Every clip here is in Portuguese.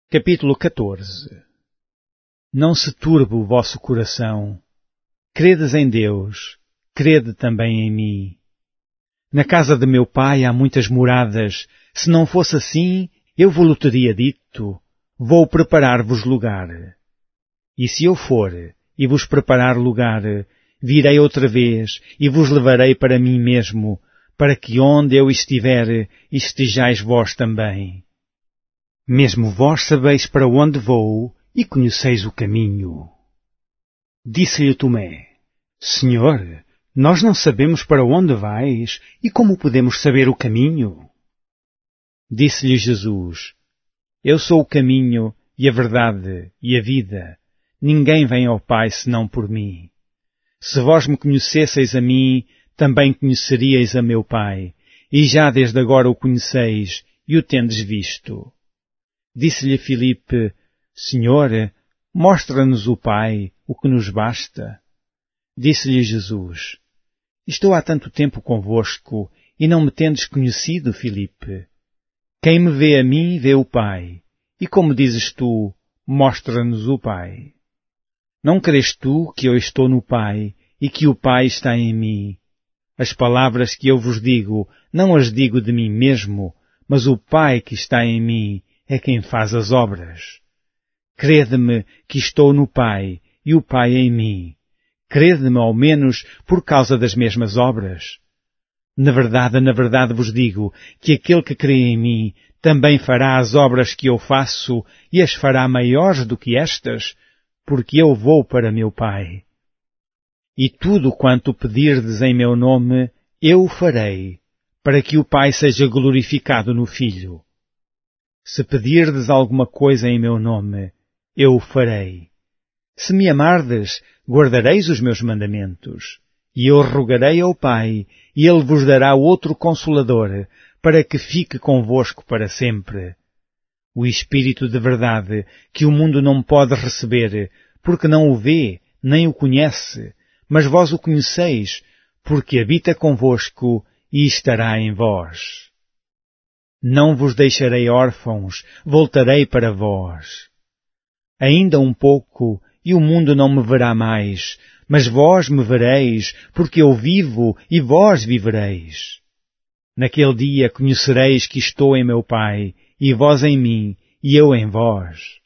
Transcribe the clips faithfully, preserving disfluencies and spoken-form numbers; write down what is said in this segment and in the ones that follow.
Capítulo catorze. Não se turbe o vosso coração. Credes em Deus, crede também em mim. Na casa de meu pai há muitas moradas. Se não fosse assim, eu vos-lo teria dito. Vou preparar-vos lugar. E se eu for e vos preparar lugar, virei outra vez e vos levarei para mim mesmo, para que onde eu estiver, estejais vós também. Mesmo vós sabeis para onde vou e conheceis o caminho. Disse-lhe Tomé: Senhor, nós não sabemos para onde vais e como podemos saber o caminho? Disse-lhe Jesus: Eu sou o caminho e a verdade e a vida. Ninguém vem ao Pai senão por mim. Se vós me conhecesseis a mim, também conheceríeis a meu Pai, e já desde agora o conheceis e o tendes visto. Disse-lhe Filipe: Senhor, mostra-nos o Pai, o que nos basta. Disse-lhe Jesus: Estou há tanto tempo convosco, e não me tendes conhecido, Filipe? Quem me vê a mim, vê o Pai. E como dizes tu, mostra-nos o Pai. Não crês tu que eu estou no Pai, e que o Pai está em mim? As palavras que eu vos digo, não as digo de mim mesmo, mas o Pai que está em mim é quem faz as obras. Crede-me que estou no Pai, e o Pai em mim. Crede-me ao menos por causa das mesmas obras. Na verdade, na verdade vos digo que aquele que crê em mim também fará as obras que eu faço e as fará maiores do que estas, porque eu vou para meu Pai. E tudo quanto pedirdes em meu nome, eu o farei, para que o Pai seja glorificado no Filho. Se pedirdes alguma coisa em meu nome, eu o farei. Se me amardes, guardareis os meus mandamentos. E eu rogarei ao Pai, e Ele vos dará outro Consolador, para que fique convosco para sempre. O Espírito de verdade, que o mundo não pode receber, porque não o vê, nem o conhece, mas vós o conheceis, porque habita convosco e estará em vós. Não vos deixarei órfãos, voltarei para vós. Ainda um pouco, e o mundo não me verá mais, mas vós me vereis, porque eu vivo e vós vivereis. Naquele dia conhecereis que estou em meu Pai, e vós em mim, e eu em vós.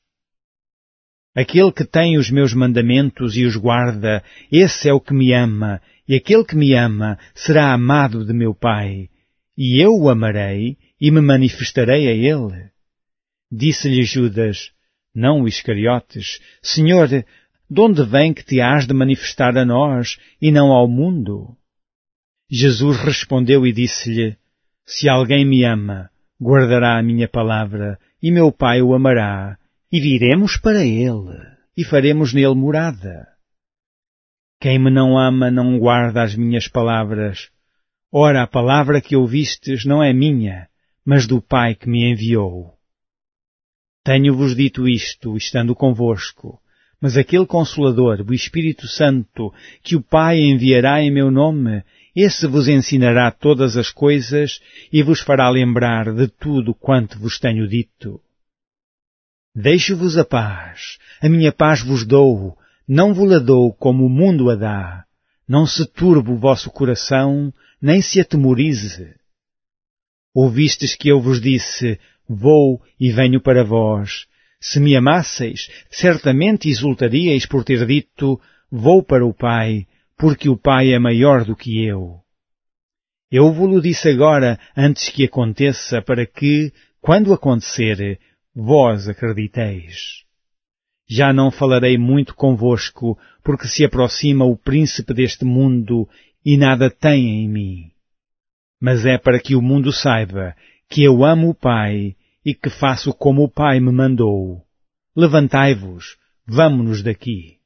Aquele que tem os meus mandamentos e os guarda, esse é o que me ama, e aquele que me ama será amado de meu Pai, e eu o amarei e me manifestarei a ele. Disse-lhe Judas, não o Iscariotes: Senhor, de onde vem que te hás de manifestar a nós e não ao mundo? Jesus respondeu e disse-lhe: Se alguém me ama, guardará a minha palavra, e meu Pai o amará, e viremos para ele, e faremos nele morada. Quem me não ama não guarda as minhas palavras. Ora, a palavra que ouvistes não é minha, mas do Pai que me enviou. Tenho-vos dito isto, estando convosco, mas aquele Consolador, o Espírito Santo, que o Pai enviará em meu nome, esse vos ensinará todas as coisas e vos fará lembrar de tudo quanto vos tenho dito. Deixo-vos a paz, a minha paz vos dou, não vos-la dou como o mundo a dá. Não se turbe o vosso coração, nem se atemorize. Ouvistes que eu vos disse, vou e venho para vós. Se me amasseis, certamente exultaríeis por ter dito, vou para o Pai, porque o Pai é maior do que eu. Eu vos-lo disse agora, antes que aconteça, para que, quando acontecer, vós acrediteis. Já não falarei muito convosco, porque se aproxima o príncipe deste mundo e nada tem em mim. Mas é para que o mundo saiba que eu amo o Pai e que faço como o Pai me mandou. Levantai-vos, vamo-nos daqui.